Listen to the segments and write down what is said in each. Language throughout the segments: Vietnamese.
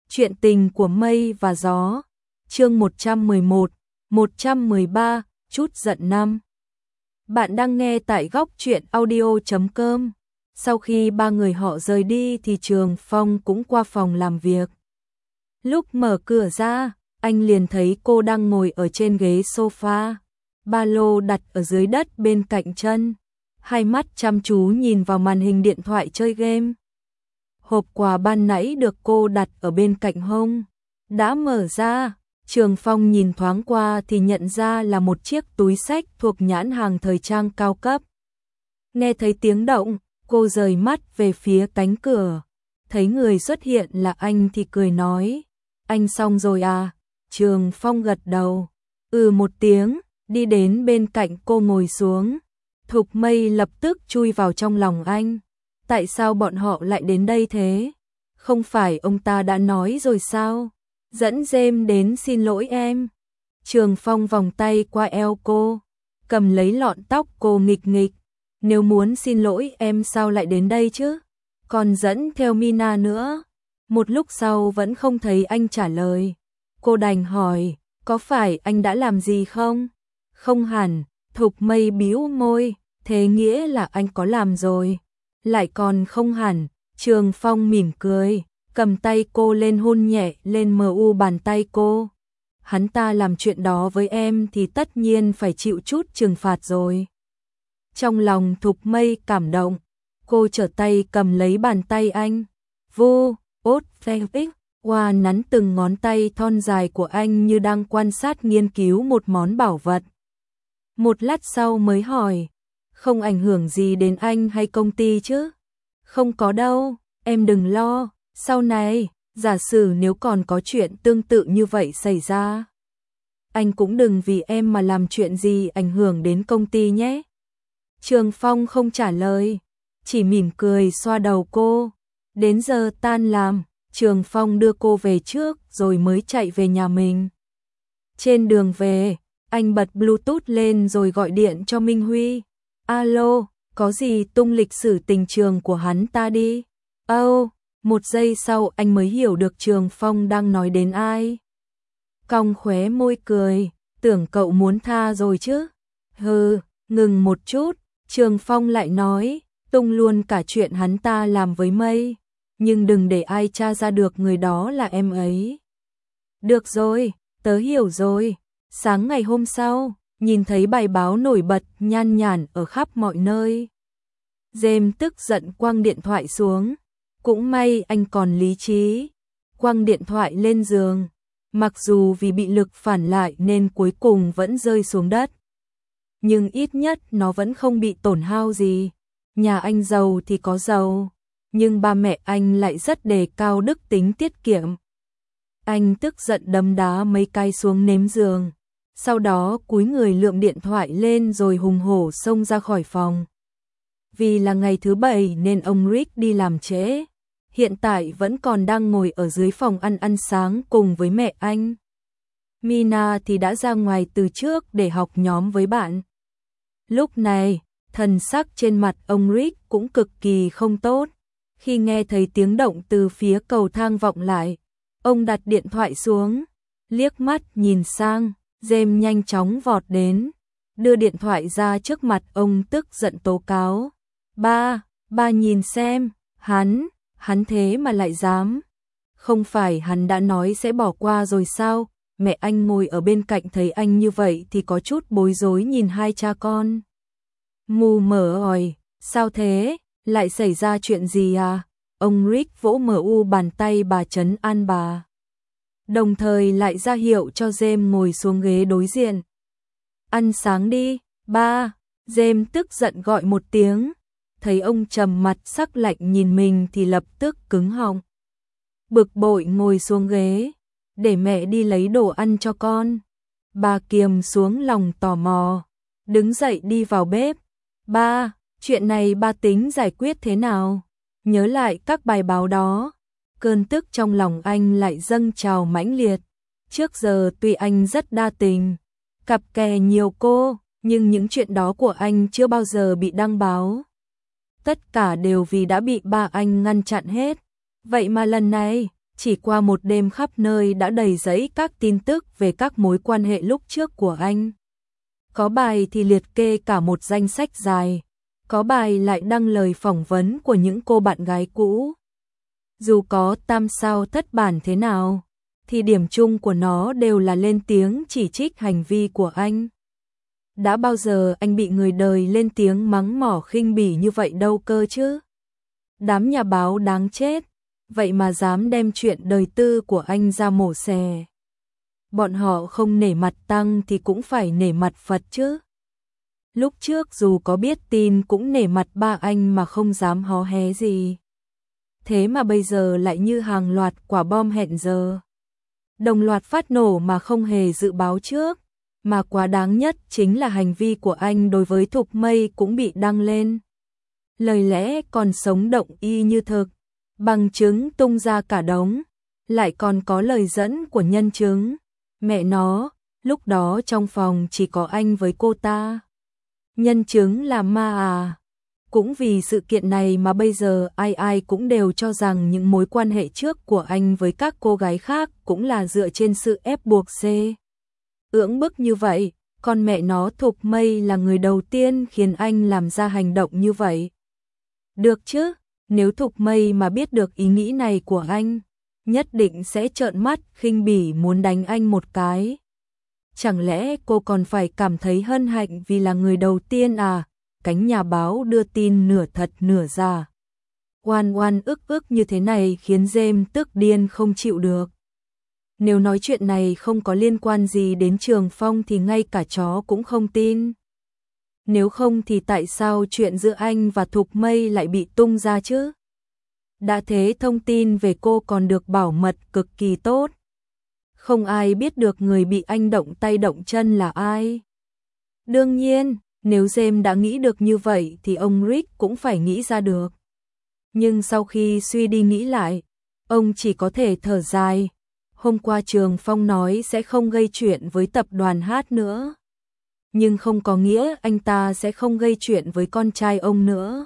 Chuyện tình của mây và gió. Chương 111, 113, chút giận năm. Bạn đang nghe tại góc truyện audio.com. Sau khi ba người họ rời đi thì Trường Phong cũng qua phòng làm việc. Lúc mở cửa ra, anh liền thấy cô đang ngồi ở trên ghế sofa, ba lô đặt ở dưới đất bên cạnh chân, hai mắt chăm chú nhìn vào màn hình điện thoại chơi game. Hộp quà ban nãy được cô đặt ở bên cạnh hông, đã mở ra. Trường Phong nhìn thoáng qua thì nhận ra là một chiếc túi xách thuộc nhãn hàng thời trang cao cấp. Nghe thấy tiếng động, cô rời mắt về phía cánh cửa, thấy người xuất hiện là anh thì cười nói, anh xong rồi à? Trường Phong gật đầu, một tiếng, đi đến bên cạnh cô ngồi xuống. Thục Mây lập tức chui vào trong lòng anh. Tại sao bọn họ lại đến đây thế? Không phải ông ta đã nói rồi sao? Dẫn Dêm đến xin lỗi em. Trường Phong vòng tay qua eo cô, cầm lấy lọn tóc cô nghịch nghịch. Nếu muốn xin lỗi em sao lại đến đây chứ? Còn dẫn theo Mina nữa. Một lúc sau vẫn không thấy anh trả lời. Cô đành hỏi, có phải anh đã làm gì không? Không hẳn, Thục Mây bĩu môi, thế nghĩa là anh có làm rồi. Lại còn không hẳn. Trường Phong mỉm cười, cầm tay cô lên hôn nhẹ lên bàn tay cô. Hắn ta làm chuyện đó với em thì tất nhiên phải chịu chút trừng phạt rồi. Trong lòng Thục Mây cảm động, cô trở tay cầm lấy bàn tay anh. Vu, ốt, phích, qua nắn từng ngón tay thon dài của anh như đang quan sát nghiên cứu một món bảo vật. Một lát sau mới hỏi, không ảnh hưởng gì đến anh hay công ty chứ? Không có đâu, em đừng lo, sau này, giả sử nếu còn có chuyện tương tự như vậy xảy ra, anh cũng đừng vì em mà làm chuyện gì ảnh hưởng đến công ty nhé. Trường Phong không trả lời, chỉ mỉm cười xoa đầu cô. Đến giờ tan làm, Trường Phong đưa cô về trước rồi mới chạy về nhà mình. Trên đường về, anh bật Bluetooth lên rồi gọi điện cho Minh Huy. Alo, có gì tung lịch sử tình trường của hắn ta đi. Một giây sau anh mới hiểu được Trường Phong đang nói đến ai. Cong khóe môi cười, tưởng cậu muốn tha rồi chứ. Ngừng một chút, Trường Phong lại nói, tung luôn cả chuyện hắn ta làm với Mây, nhưng đừng để ai tra ra được người đó là em ấy. Được rồi, tớ hiểu rồi. Sáng ngày hôm sau, nhìn thấy bài báo nổi bật nhan nhản ở khắp mọi nơi. Dêm tức giận quăng điện thoại xuống. Cũng may anh còn lý trí. Quăng điện thoại lên giường. Mặc dù vì bị lực phản lại nên cuối cùng vẫn rơi xuống đất. Nhưng ít nhất nó vẫn không bị tổn hao gì. Nhà anh giàu thì có giàu, nhưng ba mẹ anh lại rất đề cao đức tính tiết kiệm. Anh tức giận đấm đá mấy cái xuống nếm giường. Sau đó cúi người lượm điện thoại lên rồi hùng hổ xông ra khỏi phòng. Vì là ngày thứ Bảy nên ông Rick đi làm trễ. Hiện tại vẫn còn đang ngồi ở dưới phòng ăn sáng cùng với mẹ anh. Mina thì đã ra ngoài từ trước để học nhóm với bạn. Lúc này, thần sắc trên mặt ông Rick cũng cực kỳ không tốt. Khi nghe thấy tiếng động từ phía cầu thang vọng lại, ông đặt điện thoại xuống, liếc mắt nhìn sang. Dêm nhanh chóng vọt đến, đưa điện thoại ra trước mặt ông tức giận tố cáo. Ba nhìn xem, hắn thế mà lại dám. Không phải hắn đã nói sẽ bỏ qua rồi sao? Mẹ anh ngồi ở bên cạnh thấy anh như vậy thì có chút bối rối nhìn hai cha con. Mù mờ ỏi, sao thế? Lại xảy ra chuyện gì à? Ông Rick vỗ bàn tay bà trấn an bà. Đồng thời lại ra hiệu cho Dêm ngồi xuống ghế đối diện. Ăn sáng đi, ba. Dêm tức giận gọi một tiếng. Thấy ông trầm mặt sắc lạnh nhìn mình thì lập tức cứng họng. Bực bội ngồi xuống ghế. Để mẹ đi lấy đồ ăn cho con. Bà kiềm xuống lòng tò mò. Đứng dậy đi vào bếp. Ba, chuyện này ba tính giải quyết thế nào? Nhớ lại các bài báo đó. Cơn tức trong lòng anh lại dâng trào mãnh liệt. Trước giờ tuy anh rất đa tình, cặp kè nhiều cô, nhưng những chuyện đó của anh chưa bao giờ bị đăng báo. Tất cả đều vì đã bị ba anh ngăn chặn hết. Vậy mà lần này, Chỉ qua một đêm khắp nơi đã đầy rẫy các tin tức về các mối quan hệ lúc trước của anh. Có bài thì liệt kê cả một danh sách dài, có bài lại đăng lời phỏng vấn của những cô bạn gái cũ. Dù có tam sao thất bản thế nào, thì điểm chung của nó đều là lên tiếng chỉ trích hành vi của anh. Đã bao giờ anh bị người đời lên tiếng mắng mỏ khinh bỉ như vậy đâu cơ chứ? Đám nhà báo đáng chết, vậy mà dám đem chuyện đời tư của anh ra mổ xẻ. Bọn họ không nể mặt Tăng thì cũng phải nể mặt Phật chứ. Lúc trước dù có biết tin cũng nể mặt ba anh mà không dám hó hé gì. Thế mà bây giờ lại như hàng loạt quả bom hẹn giờ. Đồng loạt phát nổ mà không hề dự báo trước. Mà quá đáng nhất chính là hành vi của anh đối với Thục Mây cũng bị đăng lên. Lời lẽ còn sống động y như thực, bằng chứng tung ra cả đống, lại còn có lời dẫn của nhân chứng. Mẹ nó, lúc đó trong phòng chỉ có anh với cô ta. Nhân chứng là ma à? Cũng vì sự kiện này mà bây giờ ai ai cũng đều cho rằng những mối quan hệ trước của anh với các cô gái khác cũng là dựa trên sự ép buộc cưỡng bức như vậy. Con mẹ nó Thục Mây là người đầu tiên khiến anh làm ra hành động như vậy. Được chứ, nếu Thục Mây mà biết được ý nghĩ này của anh, nhất định sẽ trợn mắt khinh bỉ muốn đánh anh một cái. Chẳng lẽ cô còn phải cảm thấy hân hạnh vì là người đầu tiên à? Cánh nhà báo đưa tin nửa thật nửa giả. Oan oan ức như thế này khiến James tức điên không chịu được. Nếu nói chuyện này không có liên quan gì đến Trường Phong thì ngay cả chó cũng không tin. Nếu không thì tại sao chuyện giữa anh và Thục Mây lại bị tung ra chứ? Đã thế thông tin về cô còn được bảo mật cực kỳ tốt. Không ai biết được người bị anh động tay động chân là ai. Đương nhiên, nếu James đã nghĩ được như vậy thì ông Rick cũng phải nghĩ ra được. Nhưng sau khi suy đi nghĩ lại, ông chỉ có thể thở dài. Hôm qua Trường Phong nói sẽ không gây chuyện với tập đoàn Hát nữa. Nhưng không có nghĩa anh ta sẽ không gây chuyện với con trai ông nữa.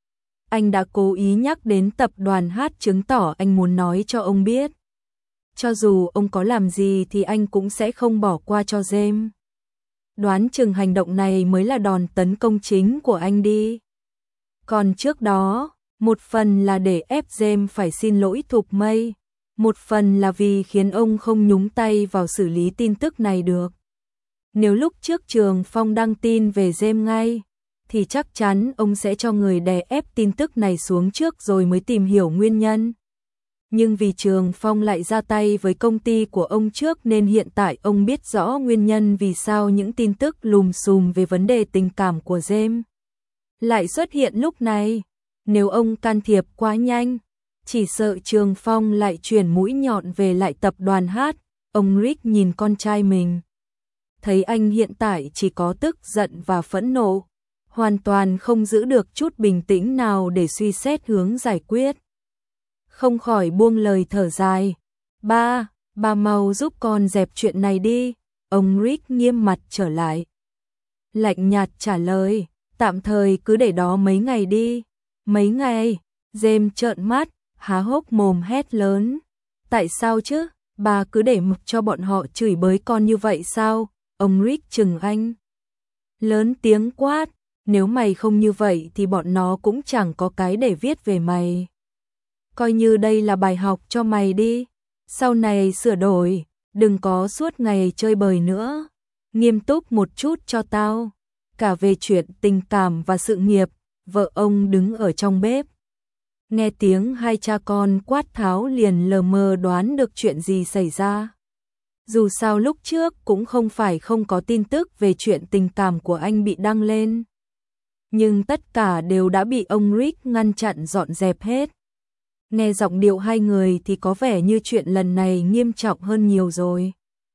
Anh đã cố ý nhắc đến tập đoàn Hát chứng tỏ anh muốn nói cho ông biết. Cho dù ông có làm gì thì anh cũng sẽ không bỏ qua cho James. Đoán chừng hành động này mới là đòn tấn công chính của anh đi. Còn trước đó, một phần là để ép James phải xin lỗi Thục Mây, một phần là vì khiến ông không nhúng tay vào xử lý tin tức này được. Nếu lúc trước Trường Phong đăng tin về James ngay, thì chắc chắn ông sẽ cho người đè ép tin tức này xuống trước rồi mới tìm hiểu nguyên nhân. Nhưng vì Trường Phong lại ra tay với công ty của ông trước nên hiện tại ông biết rõ nguyên nhân vì sao những tin tức lùm xùm về vấn đề tình cảm của James lại xuất hiện lúc này. Nếu ông can thiệp quá nhanh, chỉ sợ Trường Phong lại chuyển mũi nhọn về lại tập đoàn Hát. Ông Rick nhìn con trai mình, thấy anh hiện tại chỉ có tức giận và phẫn nộ, hoàn toàn không giữ được chút bình tĩnh nào để suy xét hướng giải quyết. Không khỏi buông lời thở dài. Ba mau giúp con dẹp chuyện này đi. Ông Rick nghiêm mặt trở lại. Lạnh nhạt trả lời, tạm thời cứ để đó mấy ngày đi. Mấy ngày? James trợn mắt, há hốc mồm hét lớn. Tại sao chứ? Bà cứ để mặc cho bọn họ chửi bới con như vậy sao? Ông Rick trừng anh. Lớn tiếng quát, nếu mày không như vậy thì bọn nó cũng chẳng có cái để viết về mày. Coi như đây là bài học cho mày đi. Sau này sửa đổi, đừng có suốt ngày chơi bời nữa. Nghiêm túc một chút cho tao. Cả về chuyện tình cảm và sự nghiệp, vợ ông đứng ở trong bếp. Nghe tiếng hai cha con quát tháo liền lờ mờ đoán được chuyện gì xảy ra. Dù sao lúc trước cũng không phải không có tin tức về chuyện tình cảm của anh bị đăng lên. Nhưng tất cả đều đã bị ông Rick ngăn chặn dọn dẹp hết. Nghe giọng điệu hai người thì có vẻ như chuyện lần này nghiêm trọng hơn nhiều rồi.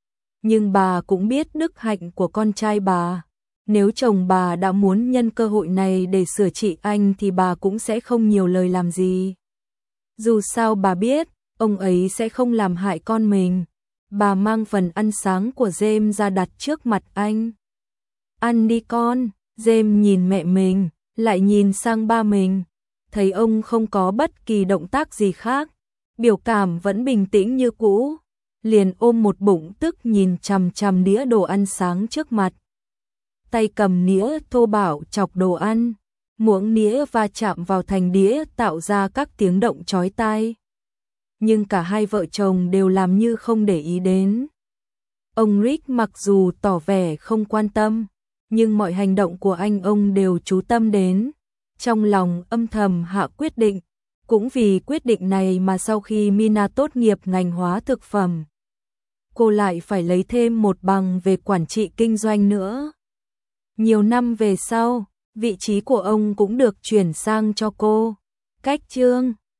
Nhưng bà cũng biết đức hạnh của con trai bà. Nếu chồng bà đã muốn nhân cơ hội này để sửa trị anh thì bà cũng sẽ không nhiều lời làm gì. Dù sao bà biết, ông ấy sẽ không làm hại con mình. Bà mang phần ăn sáng của James ra đặt trước mặt anh. Ăn đi con. James nhìn mẹ mình, lại nhìn sang ba mình. Thấy ông không có bất kỳ động tác gì khác, biểu cảm vẫn bình tĩnh như cũ, liền ôm một bụng tức nhìn chằm chằm đĩa đồ ăn sáng trước mặt. Tay cầm nĩa thô bạo chọc đồ ăn, muỗng nĩa va chạm vào thành đĩa tạo ra các tiếng động chói tai. Nhưng cả hai vợ chồng đều làm như không để ý đến. Ông Rick mặc dù tỏ vẻ không quan tâm, nhưng mọi hành động của ông đều chú tâm đến. Trong lòng âm thầm hạ quyết định, cũng vì quyết định này mà sau khi Mina tốt nghiệp ngành hóa thực phẩm, cô lại phải lấy thêm một bằng về quản trị kinh doanh nữa. Nhiều năm về sau, vị trí của ông cũng được chuyển sang cho cô. Cách chương